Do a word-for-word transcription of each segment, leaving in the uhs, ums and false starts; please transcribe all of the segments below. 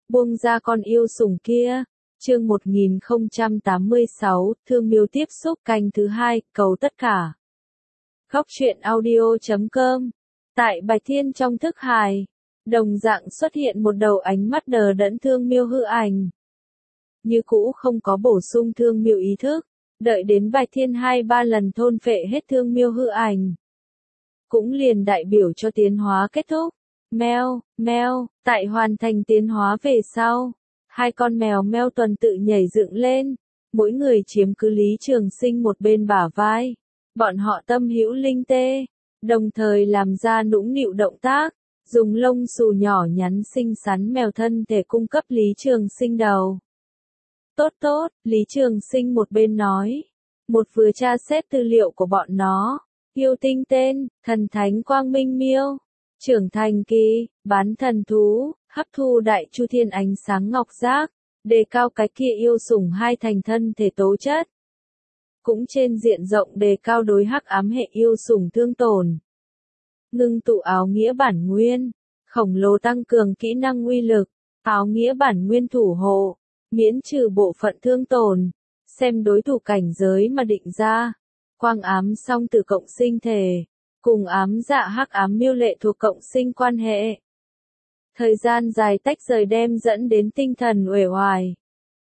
Buông ra con yêu sủng kia. Chương một nghìn không trăm tám mươi sáu, Thương Miêu tiếp xúc canh thứ hai, cầu tất cả. Góc truyện audio chấm com. Tại Bạch Thiên trong thức hài, đồng dạng xuất hiện một đầu ánh mắt đờ đẫn Thương Miêu hư ảnh. Như cũ không có bổ sung Thương Miêu ý thức, đợi đến Bạch Thiên hai ba lần thôn phệ hết Thương Miêu hư ảnh. Cũng liền đại biểu cho tiến hóa kết thúc. Meo, meo, tại hoàn thành tiến hóa về sau, hai con mèo meo tuần tự nhảy dựng lên, mỗi người chiếm cứ Lý Trường Sinh một bên bả vai. Bọn họ tâm hữu linh tê, đồng thời làm ra nũng nịu động tác, dùng lông xù nhỏ nhắn xinh xắn mèo thân thể cung cấp Lý Trường Sinh đầu. Tốt tốt, Lý Trường Sinh một bên nói, một vừa tra xét tư liệu của bọn nó, yêu tinh tên, thần thánh quang minh miêu. Trưởng thành kỳ, bán thần thú, hấp thu đại chu thiên ánh sáng ngọc giác, đề cao cái kia yêu sủng hai thành thân thể tố chất. Cũng trên diện rộng đề cao đối hắc ám hệ yêu sủng thương tổn. Ngưng tụ áo nghĩa bản nguyên, khổng lồ tăng cường kỹ năng uy lực, áo nghĩa bản nguyên thủ hộ, miễn trừ bộ phận thương tổn, xem đối thủ cảnh giới mà định ra. Quang ám song tử cộng sinh thể. Cùng ám dạ hắc ám miêu lệ thuộc cộng sinh quan hệ. Thời gian dài tách rời đem dẫn đến tinh thần uể oải.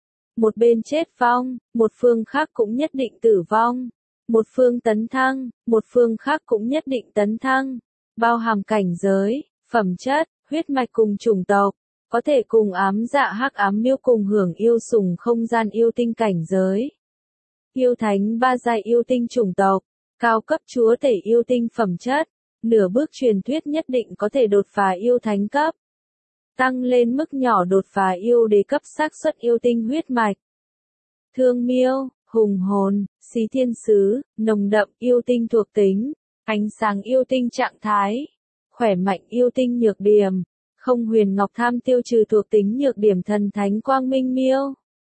Một bên chết vong, một phương khác cũng nhất định tử vong. Một phương tấn thăng, một phương khác cũng nhất định tấn thăng. Bao hàm cảnh giới, phẩm chất, huyết mạch cùng chủng tộc. Có thể cùng ám dạ hắc ám miêu cùng hưởng yêu sủng không gian yêu tinh cảnh giới. Yêu thánh ba giai yêu tinh chủng tộc. Cao cấp chúa tể yêu tinh phẩm chất, nửa bước truyền thuyết nhất định có thể đột phá yêu thánh cấp. Tăng lên mức nhỏ đột phá yêu đế cấp xác suất yêu tinh huyết mạch. Thương Miêu, hùng hồn, xí thiên sứ, nồng đậm yêu tinh thuộc tính, ánh sáng yêu tinh trạng thái, khỏe mạnh yêu tinh nhược điểm, không huyền ngọc tham tiêu trừ thuộc tính nhược điểm thần thánh quang minh miêu.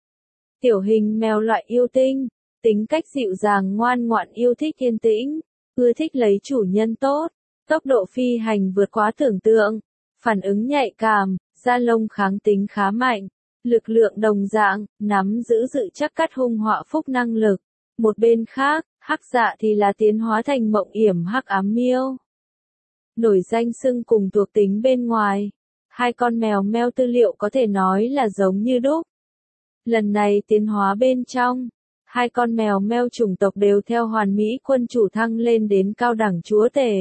Tiểu hình mèo loại yêu tinh. Tính cách dịu dàng ngoan ngoãn yêu thích yên tĩnh, ưa thích lấy chủ nhân tốt, tốc độ phi hành vượt quá tưởng tượng, phản ứng nhạy cảm, da lông kháng tính khá mạnh, lực lượng đồng dạng, nắm giữ dự chắc cắt hung họa phúc năng lực. Một bên khác, hắc dạ thì là tiến hóa thành mộng yểm hắc ám miêu. Nổi danh xưng cùng thuộc tính bên ngoài, hai con mèo meo tư liệu có thể nói là giống như đúc. Lần này tiến hóa bên trong, hai con mèo meo chủng tộc đều theo hoàn mỹ quân chủ thăng lên đến cao đẳng chúa tể.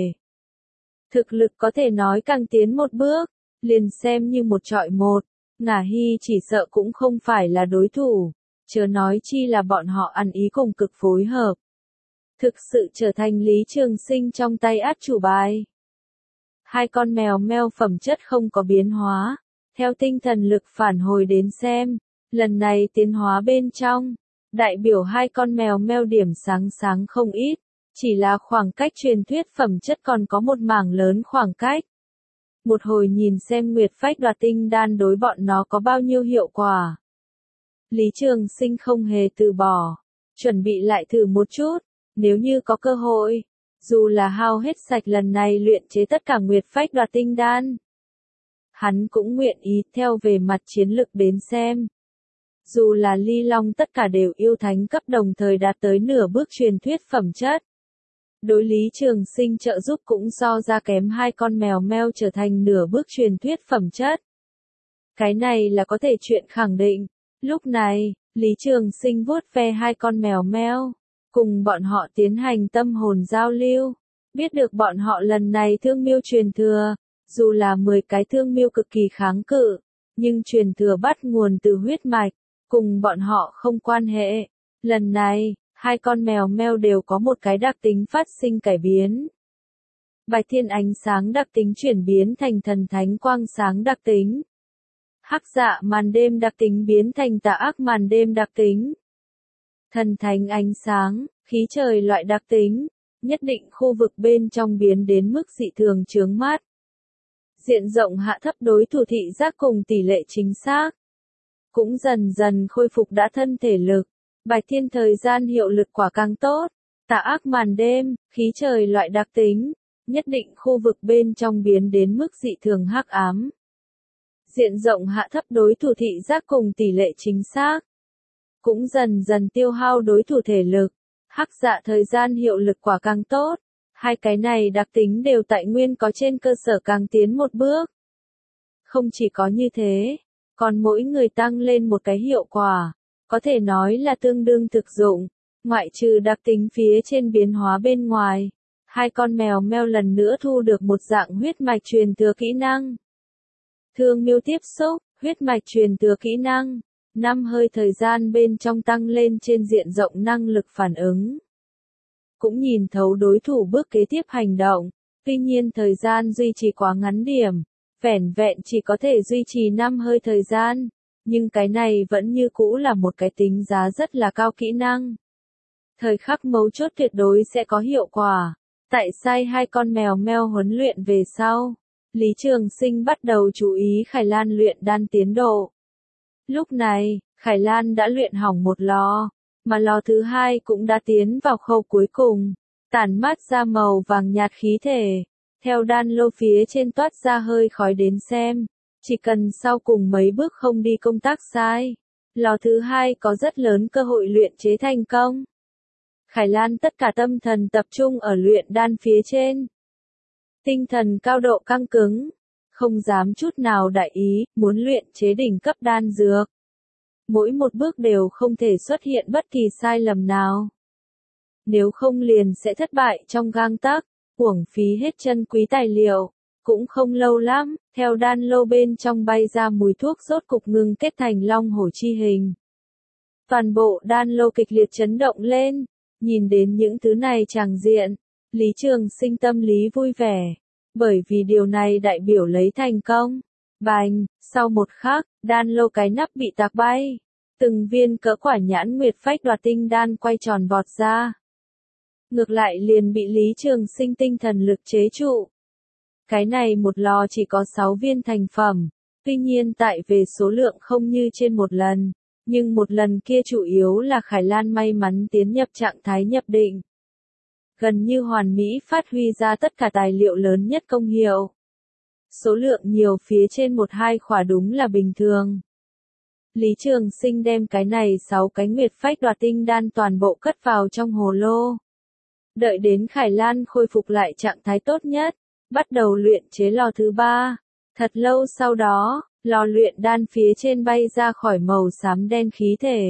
Thực lực có thể nói càng tiến một bước, liền xem như một trọi một, Ngả Hy chỉ sợ cũng không phải là đối thủ, chớ nói chi là bọn họ ăn ý cùng cực phối hợp. Thực sự trở thành Lý Trường Sinh trong tay át chủ bài. Hai con mèo meo phẩm chất không có biến hóa, theo tinh thần lực phản hồi đến xem, lần này tiến hóa bên trong. Đại biểu hai con mèo meo điểm sáng sáng không ít, chỉ là khoảng cách truyền thuyết phẩm chất còn có một mảng lớn khoảng cách. Một hồi nhìn xem Nguyệt Phách đoạt tinh đan đối bọn nó có bao nhiêu hiệu quả. Lý Trường Sinh không hề từ bỏ, chuẩn bị lại thử một chút, nếu như có cơ hội, dù là hao hết sạch lần này luyện chế tất cả Nguyệt Phách đoạt tinh đan. Hắn cũng nguyện ý theo về mặt chiến lực đến xem. Dù là ly long tất cả đều yêu thánh cấp đồng thời đạt tới nửa bước truyền thuyết phẩm chất. Đối Lý Trường Sinh trợ giúp cũng so ra kém hai con mèo meo trở thành nửa bước truyền thuyết phẩm chất. Cái này là có thể chuyện khẳng định. Lúc này, Lý Trường Sinh vuốt ve hai con mèo meo, cùng bọn họ tiến hành tâm hồn giao lưu. Biết được bọn họ lần này thương miêu truyền thừa, dù là mười cái thương miêu cực kỳ kháng cự, nhưng truyền thừa bắt nguồn từ huyết mạch. Cùng bọn họ không quan hệ. Lần này, hai con mèo meo đều có một cái đặc tính phát sinh cải biến. Bạch thiên ánh sáng đặc tính chuyển biến thành thần thánh quang sáng đặc tính. Hắc dạ màn đêm đặc tính biến thành tà ác màn đêm đặc tính. Thần thánh ánh sáng, khí trời loại đặc tính, nhất định khu vực bên trong biến đến mức dị thường chướng mắt. Diện rộng hạ thấp đối thủ thị giác cùng tỷ lệ chính xác. Cũng dần dần khôi phục đã thân thể lực. Bạch thiên thời gian hiệu lực quả càng tốt. Tà ác màn đêm, khí trời loại đặc tính, nhất định khu vực bên trong biến đến mức dị thường hắc ám. diện rộng hạ thấp đối thủ thị giác cùng tỷ lệ chính xác. Cũng dần dần tiêu hao đối thủ thể lực, hắc dạ thời gian hiệu lực quả càng tốt. Hai cái này đặc tính đều tại nguyên có trên cơ sở càng tiến một bước. Không chỉ có như thế, còn mỗi người tăng lên một cái hiệu quả, có thể nói là tương đương thực dụng, ngoại trừ đặc tính phía trên biến hóa bên ngoài. Hai con mèo meo lần nữa thu được một dạng huyết mạch truyền thừa kỹ năng. Thương miêu tiếp xúc, huyết mạch truyền thừa kỹ năng, năm hơi thời gian bên trong tăng lên trên diện rộng năng lực phản ứng. Cũng nhìn thấu đối thủ bước kế tiếp hành động, tuy nhiên thời gian duy trì quá ngắn điểm, vẻn vẹn chỉ có thể duy trì năm hơi thời gian, nhưng cái này vẫn như cũ là một cái tính giá rất là cao kỹ năng. Thời khắc mấu chốt tuyệt đối sẽ có hiệu quả. Tại sai hai con mèo meo huấn luyện về sau, Lý Trường Sinh bắt đầu chú ý Khải Lan luyện đan tiến độ. Lúc này, Khải Lan đã luyện hỏng một lò, mà lò thứ hai cũng đã tiến vào khâu cuối cùng, tản mát ra màu vàng nhạt khí thể. Theo đan lô phía trên toát ra hơi khói đến xem, chỉ cần sau cùng mấy bước không đi công tác sai, lò thứ hai có rất lớn cơ hội luyện chế thành công. Khải Lan tất cả tâm thần tập trung ở luyện đan phía trên. Tinh thần cao độ căng cứng, không dám chút nào đại ý, muốn luyện chế đỉnh cấp đan dược. Mỗi một bước đều không thể xuất hiện bất kỳ sai lầm nào. Nếu không liền sẽ thất bại trong gang tấc, uổng phí hết chân quý tài liệu. Cũng không lâu lắm, theo đan lô bên trong bay ra mùi thuốc rốt cục ngừng kết thành long hổ chi hình. Toàn bộ đan lô kịch liệt chấn động lên. Nhìn đến những thứ này tràng diện, Lý Trường Sinh tâm lý vui vẻ, bởi vì điều này đại biểu lấy thành công. Bành, sau một khắc, đan lô cái nắp bị tạc bay, từng viên cỡ quả nhãn nguyệt phách đoạt tinh đan quay tròn vọt ra. Ngược lại liền bị Lý Trường Sinh tinh thần lực chế trụ. Cái này một lò chỉ có sáu viên thành phẩm, tuy nhiên tại về số lượng không như trên một lần. Nhưng một lần kia chủ yếu là Khải Lan may mắn tiến nhập trạng thái nhập định. Gần như hoàn mỹ phát huy ra tất cả tài liệu lớn nhất công hiệu. Số lượng nhiều phía trên một hai khỏa đúng là bình thường. Lý Trường Sinh đem cái này sáu cái nguyệt phách đoạt tinh đan toàn bộ cất vào trong hồ lô. Đợi đến Khải Lan khôi phục lại trạng thái tốt nhất, bắt đầu luyện chế lò thứ ba. Thật lâu sau đó, lò luyện đan phía trên bay ra khỏi màu xám đen khí thể.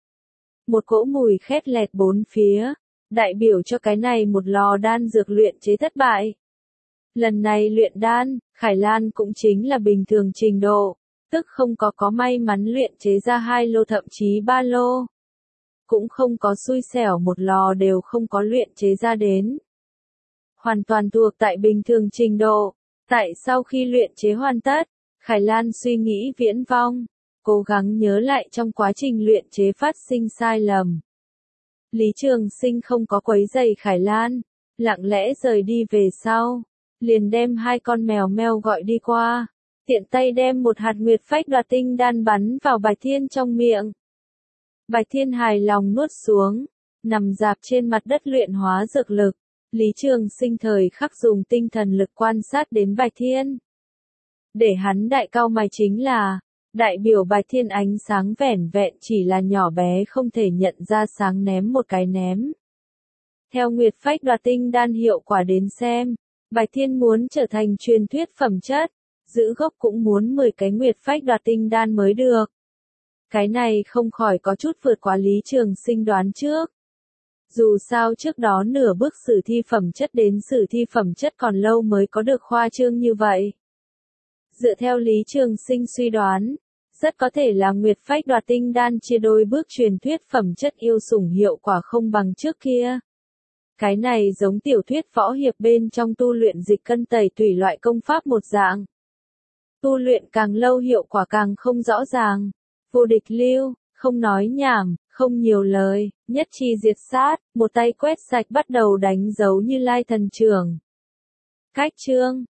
Một cỗ mùi khét lẹt bốn phía, đại biểu cho cái này một lò đan dược luyện chế thất bại. Lần này luyện đan, Khải Lan cũng chính là bình thường trình độ, tức không có có may mắn luyện chế ra hai lô thậm chí ba lô. Cũng không có xui xẻo một lò đều không có luyện chế ra đến. Hoàn toàn thuộc tại bình thường trình độ, tại sau khi luyện chế hoàn tất, Khải Lan suy nghĩ viễn vong, cố gắng nhớ lại trong quá trình luyện chế phát sinh sai lầm. Lý Trường Sinh không có quấy rầy Khải Lan, lặng lẽ rời đi về sau, liền đem hai con mèo meo gọi đi qua, tiện tay đem một hạt nguyệt phách đoạt tinh đan bắn vào Bạch Thiên trong miệng. Bạch Thiên hài lòng nuốt xuống, nằm dạp trên mặt đất luyện hóa dược lực. Lý Trường Sinh thời khắc dùng tinh thần lực quan sát đến Bạch Thiên. Để hắn đại cao mày chính là, đại biểu Bạch Thiên ánh sáng vẻn vẹn chỉ là nhỏ bé không thể nhận ra sáng ném một cái ném. Theo nguyệt phách đoạt tinh đan hiệu quả đến xem, Bạch Thiên muốn trở thành truyền thuyết phẩm chất, giữ gốc cũng muốn mười cái nguyệt phách đoạt tinh đan mới được. Cái này không khỏi có chút vượt quá Lý Trường Sinh đoán trước. Dù sao trước đó nửa bước sử thi phẩm chất đến sử thi phẩm chất còn lâu mới có được khoa trương như vậy. Dựa theo Lý Trường Sinh suy đoán, rất có thể là nguyệt phách đoạt tinh đan chia đôi bước truyền thuyết phẩm chất yêu sủng hiệu quả không bằng trước kia. Cái này giống tiểu thuyết võ hiệp bên trong tu luyện dịch cân tẩy tùy loại công pháp một dạng. Tu luyện càng lâu hiệu quả càng không rõ ràng. Vô địch lưu, không nói nhảm, không nhiều lời, nhất chi diệt sát, một tay quét sạch bắt đầu đánh dấu Như Lai thần trưởng. Cách chương